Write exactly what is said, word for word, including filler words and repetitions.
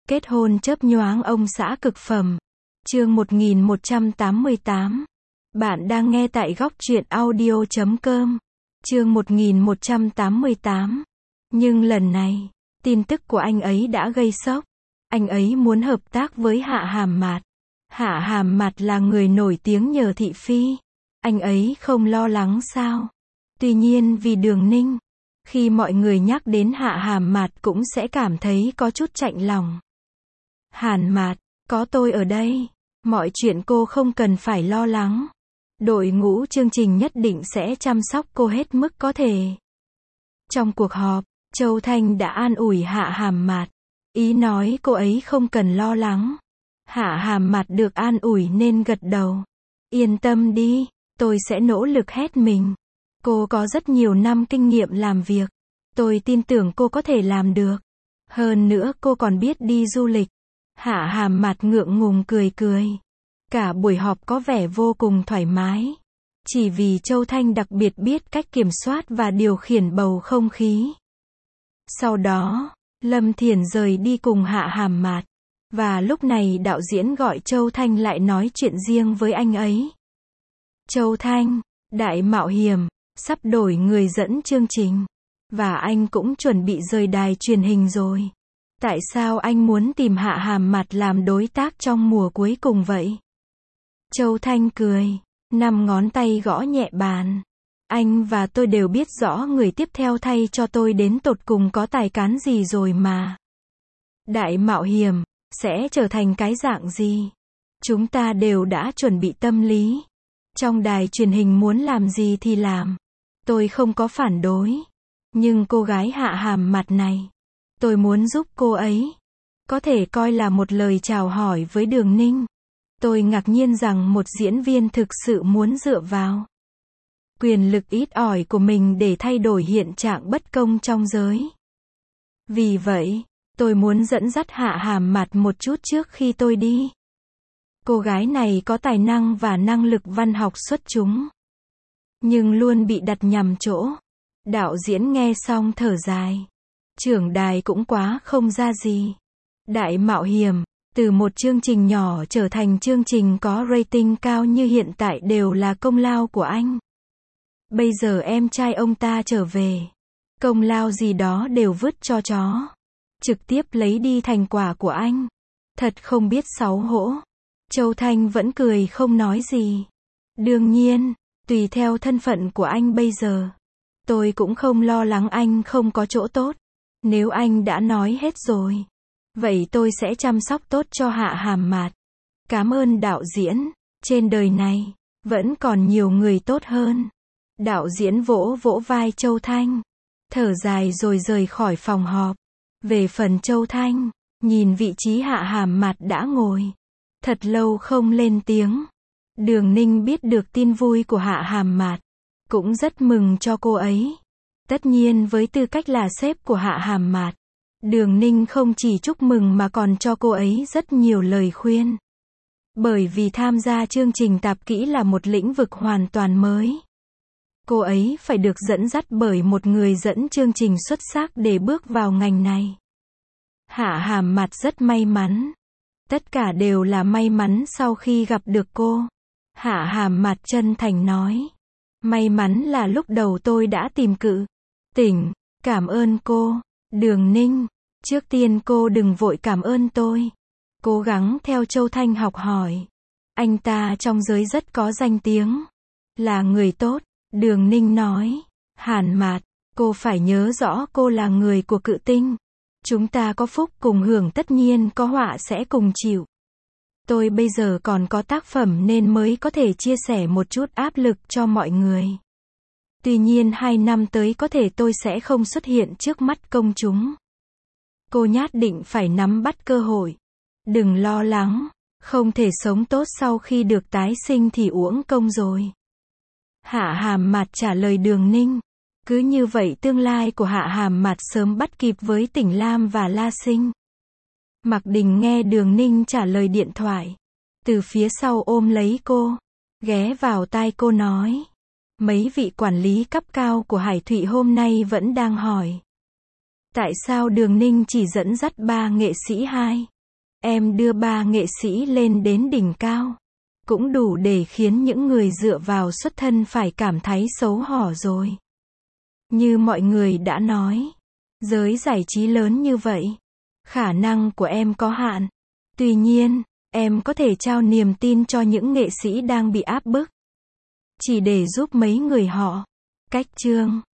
Kết hôn chớp nhoáng ông xã cực phẩm. Chương một nghìn một trăm tám mươi tám. Bạn đang nghe tại góc truyện audio chấm com. Chương một nghìn một trăm tám mươi tám. Nhưng lần này, tin tức của anh ấy đã gây sốc. Anh ấy muốn hợp tác với Hạ Hàm Mạt. Hạ Hàm Mạt là người nổi tiếng nhờ thị phi. Anh ấy không lo lắng sao? Tuy nhiên vì Đường Ninh, khi mọi người nhắc đến Hạ Hàm Mạt cũng sẽ cảm thấy có chút chạnh lòng. Hàn Mạt, có tôi ở đây, mọi chuyện cô không cần phải lo lắng. Đội ngũ chương trình nhất định sẽ chăm sóc cô hết mức có thể. Trong cuộc họp, Châu Thanh đã an ủi Hạ Hàm Mạt, ý nói cô ấy không cần lo lắng. Hạ Hàm Mạt được an ủi nên gật đầu. Yên tâm đi, tôi sẽ nỗ lực hết mình. Cô có rất nhiều năm kinh nghiệm làm việc. Tôi tin tưởng cô có thể làm được. Hơn nữa cô còn biết đi du lịch. Hạ Hàm Mạt ngượng ngùng cười cười. Cả buổi họp có vẻ vô cùng thoải mái. Chỉ vì Châu Thanh đặc biệt biết cách kiểm soát và điều khiển bầu không khí. Sau đó, Lâm Thiển rời đi cùng Hạ Hàm Mạt. Và lúc này đạo diễn gọi Châu Thanh lại nói chuyện riêng với anh ấy. Châu Thanh, Đại Mạo Hiểm sắp đổi người dẫn chương trình. Và anh cũng chuẩn bị rời đài truyền hình rồi. Tại sao anh muốn tìm Hạ Hàm Mạt làm đối tác trong mùa cuối cùng vậy? Châu Thanh cười, năm ngón tay gõ nhẹ bàn. Anh và tôi đều biết rõ người tiếp theo thay cho tôi đến tột cùng có tài cán gì rồi mà. Đại Mạo Hiểm sẽ trở thành cái dạng gì? Chúng ta đều đã chuẩn bị tâm lý. Trong đài truyền hình muốn làm gì thì làm. Tôi không có phản đối. Nhưng cô gái Hạ Hàm Mạt này, tôi muốn giúp cô ấy. Có thể coi là một lời chào hỏi với Đường Ninh. Tôi ngạc nhiên rằng một diễn viên thực sự muốn dựa vào quyền lực ít ỏi của mình để thay đổi hiện trạng bất công trong giới. Vì vậy, tôi muốn dẫn dắt Hạ Hàm Mạt một chút trước khi tôi đi. Cô gái này có tài năng và năng lực văn học xuất chúng. Nhưng luôn bị đặt nhầm chỗ. Đạo diễn nghe xong thở dài. Trưởng đài cũng quá không ra gì. Đại Mạo Hiểm, từ một chương trình nhỏ trở thành chương trình có rating cao như hiện tại đều là công lao của anh. Bây giờ em trai ông ta trở về. Công lao gì đó đều vứt cho chó. Trực tiếp lấy đi thành quả của anh. Thật không biết xấu hổ. Châu Thanh vẫn cười không nói gì. Đương nhiên, tùy theo thân phận của anh bây giờ. Tôi cũng không lo lắng anh không có chỗ tốt. Nếu anh đã nói hết rồi, vậy tôi sẽ chăm sóc tốt cho Hạ Hàm Mạt. Cảm ơn đạo diễn. Trên đời này, vẫn còn nhiều người tốt hơn. Đạo diễn vỗ vỗ vai Châu Thanh. Thở dài rồi rời khỏi phòng họp. Về phần Châu Thanh, nhìn vị trí Hạ Hàm Mạt đã ngồi. Thật lâu không lên tiếng. Đường Ninh biết được tin vui của Hạ Hàm Mạt. Cũng rất mừng cho cô ấy. Tất nhiên với tư cách là sếp của Hạ Hàm Mạt, Đường Ninh không chỉ chúc mừng mà còn cho cô ấy rất nhiều lời khuyên. Bởi vì tham gia chương trình tạp kỹ là một lĩnh vực hoàn toàn mới. Cô ấy phải được dẫn dắt bởi một người dẫn chương trình xuất sắc để bước vào ngành này. Hạ Hàm Mạt rất may mắn. Tất cả đều là may mắn sau khi gặp được cô. Hạ Hàm Mạt chân thành nói. May mắn là lúc đầu tôi đã tìm cự. Tỉnh, cảm ơn cô. Đường Ninh, trước tiên cô đừng vội cảm ơn tôi. Cố gắng theo Châu Thanh học hỏi. Anh ta trong giới rất có danh tiếng. Là người tốt, Đường Ninh nói. Hàn Mạt, cô phải nhớ rõ cô là người của Cự Tinh. Chúng ta có phúc cùng hưởng tất nhiên có họa sẽ cùng chịu. Tôi bây giờ còn có tác phẩm nên mới có thể chia sẻ một chút áp lực cho mọi người. Tuy nhiên hai năm tới có thể tôi sẽ không xuất hiện trước mắt công chúng. Cô nhất định phải nắm bắt cơ hội. Đừng lo lắng, không thể sống tốt sau khi được tái sinh thì uổng công rồi. Hạ Hàm Mạt trả lời Đường Ninh. Cứ như vậy tương lai của Hạ Hàm Mạt sớm bắt kịp với Tỉnh Lam và La Sinh. Mạc Đình nghe Đường Ninh trả lời điện thoại. Từ phía sau ôm lấy cô. Ghé vào tai cô nói. Mấy vị quản lý cấp cao của Hải Thụy hôm nay vẫn đang hỏi. Tại sao Đường Ninh chỉ dẫn dắt ba nghệ sĩ hai? Em đưa ba nghệ sĩ lên đến đỉnh cao. Cũng đủ để khiến những người dựa vào xuất thân phải cảm thấy xấu hổ rồi. Như mọi người đã nói, giới giải trí lớn như vậy, khả năng của em có hạn. Tuy nhiên, em có thể trao niềm tin cho những nghệ sĩ đang bị áp bức. Chỉ để giúp mấy người họ. Cách chương